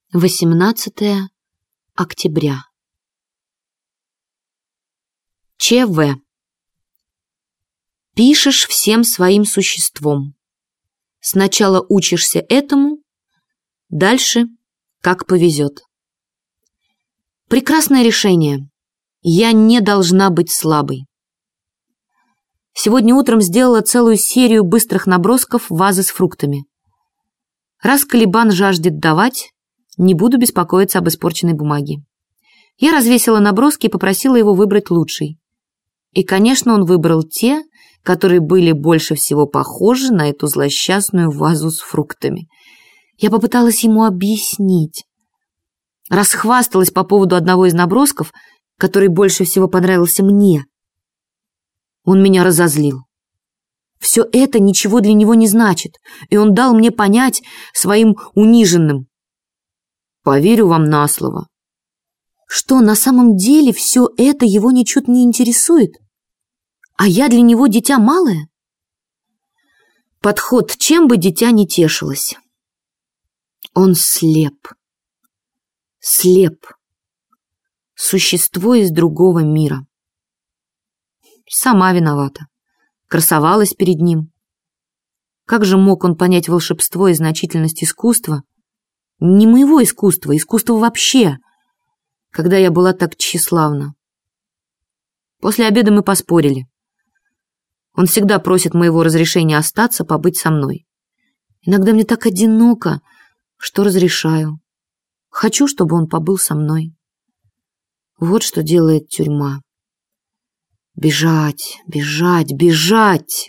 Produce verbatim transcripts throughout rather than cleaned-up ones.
восемнадцатое октября. ЧВ. Пишешь всем своим существом. Сначала учишься этому, дальше как повезет. Прекрасное решение. Я не должна быть слабой. Сегодня утром сделала целую серию быстрых набросков вазы с фруктами. Раз Калибан жаждет давать, не буду беспокоиться об испорченной бумаге. Я развесила наброски и попросила его выбрать лучший. И, конечно, он выбрал те, которые были больше всего похожи на эту злосчастную вазу с фруктами. Я попыталась ему объяснить. Расхвасталась по поводу одного из набросков, который больше всего понравился мне. Он меня разозлил. Все это ничего для него не значит, и он дал мне понять своим униженным: поверю вам на слово. Что, на самом деле все это его ничуть не интересует? А я для него дитя малое? Подход, чем бы дитя не тешилось. Он слеп. Слеп. Существо из другого мира. Сама виновата. Красовалась перед ним. Как же мог он понять волшебство и значительность искусства? Не моего искусства, искусства вообще, когда я была так тщеславна. После обеда мы поспорили. Он всегда просит моего разрешения остаться, побыть со мной. Иногда мне так одиноко, что разрешаю. Хочу, чтобы он побыл со мной. Вот что делает тюрьма. Бежать, бежать, бежать.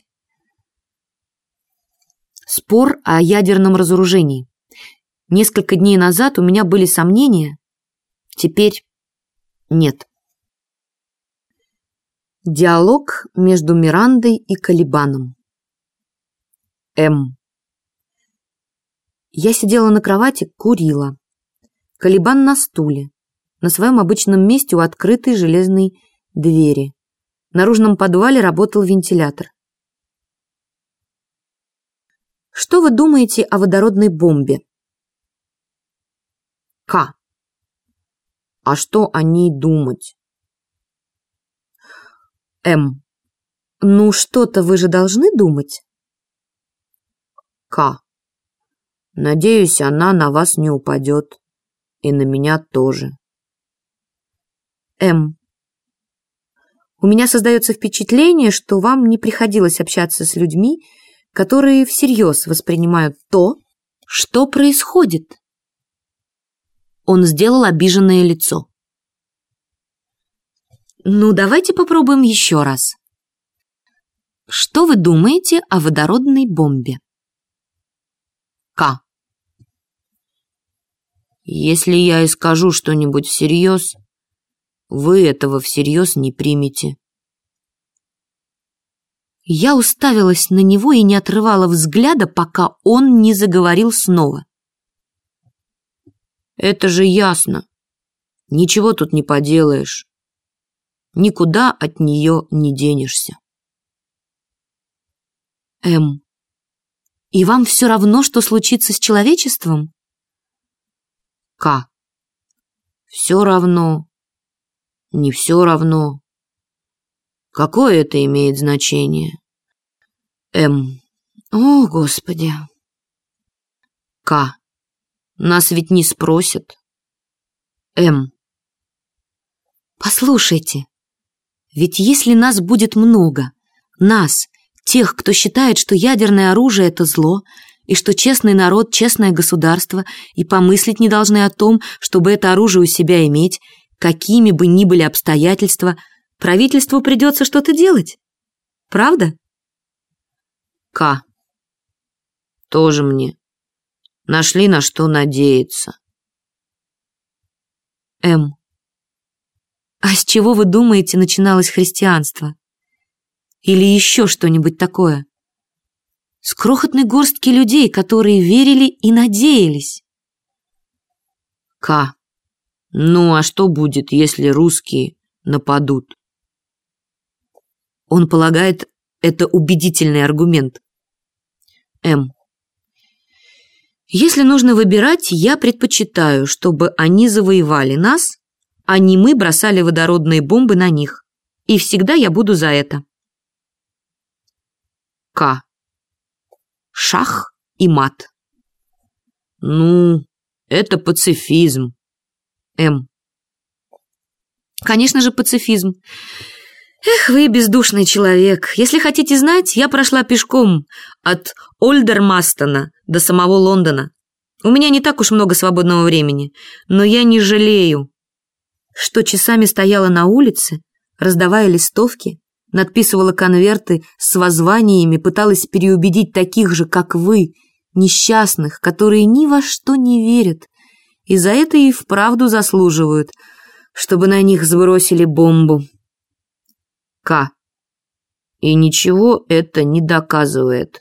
Спор о ядерном разоружении. Несколько дней назад у меня были сомнения, теперь нет. Диалог между Мирандой и Калибаном. М. Я сидела на кровати, курила. Калибан на стуле, на своем обычном месте у открытой железной двери. В наружном подвале работал вентилятор. Что вы думаете о водородной бомбе? К. А что о ней думать? М. Ну, что-то вы же должны думать. К. Надеюсь, она на вас не упадет. И на меня тоже. М. У меня создается впечатление, что вам не приходилось общаться с людьми, которые всерьез воспринимают то, что происходит. Он сделал обиженное лицо. Ну, давайте попробуем еще раз. Что вы думаете о водородной бомбе? К. Если я и скажу что-нибудь всерьез, вы этого всерьез не примете. Я уставилась на него и не отрывала взгляда, пока он не заговорил снова. Это же ясно. Ничего тут не поделаешь. Никуда от нее не денешься. М. И вам все равно, что случится с человечеством? К. Все равно. Не все равно. Какое это имеет значение? М. О, Господи. К. Нас ведь не спросят. М. Послушайте, ведь если нас будет много, нас, тех, кто считает, что ядерное оружие — это зло, и что честный народ — честное государство, и помыслить не должны о том, чтобы это оружие у себя иметь, какими бы ни были обстоятельства, правительству придется что-то делать. Правда? К. Тоже мне. Нашли на что надеяться. М. А с чего, вы думаете, начиналось христианство? Или еще что-нибудь такое? С крохотной горстки людей, которые верили и надеялись. К. Ну, а что будет, если русские нападут? Он полагает, это убедительный аргумент. М. Если нужно выбирать, я предпочитаю, чтобы они завоевали нас, а не мы бросали водородные бомбы на них. И всегда я буду за это. К. Шах и мат. Ну, это пацифизм. М. Конечно же, пацифизм. Эх, вы бездушный человек. Если хотите знать, я прошла пешком от Ольдермастона до самого Лондона. У меня не так уж много свободного времени, но я не жалею, что часами стояла на улице, раздавая листовки, надписывала конверты с воззваниями, пыталась переубедить таких же, как вы, несчастных, которые ни во что не верят, и за это и вправду заслуживают, чтобы на них сбросили бомбу. К. И ничего это не доказывает.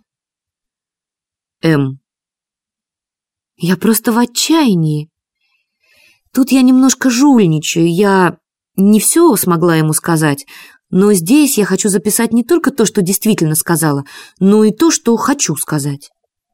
М. Я просто в отчаянии. Тут я немножко жульничаю, я не все смогла ему сказать, но здесь я хочу записать не только то, что действительно сказала, но и то, что хочу сказать.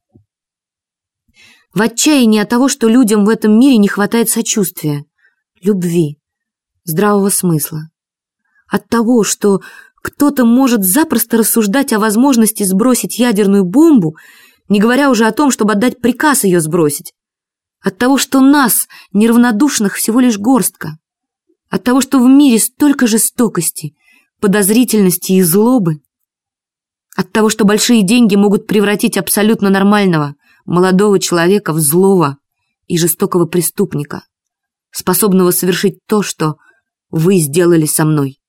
В отчаянии от того, что людям в этом мире не хватает сочувствия, любви, здравого смысла. От того, что кто-то может запросто рассуждать о возможности сбросить ядерную бомбу, не говоря уже о том, чтобы отдать приказ ее сбросить. От того, что нас, неравнодушных, всего лишь горстка. От того, что в мире столько жестокости, подозрительности и злобы. От того, что большие деньги могут превратить абсолютно нормального, молодого человека в злого и жестокого преступника, способного совершить то, что вы сделали со мной.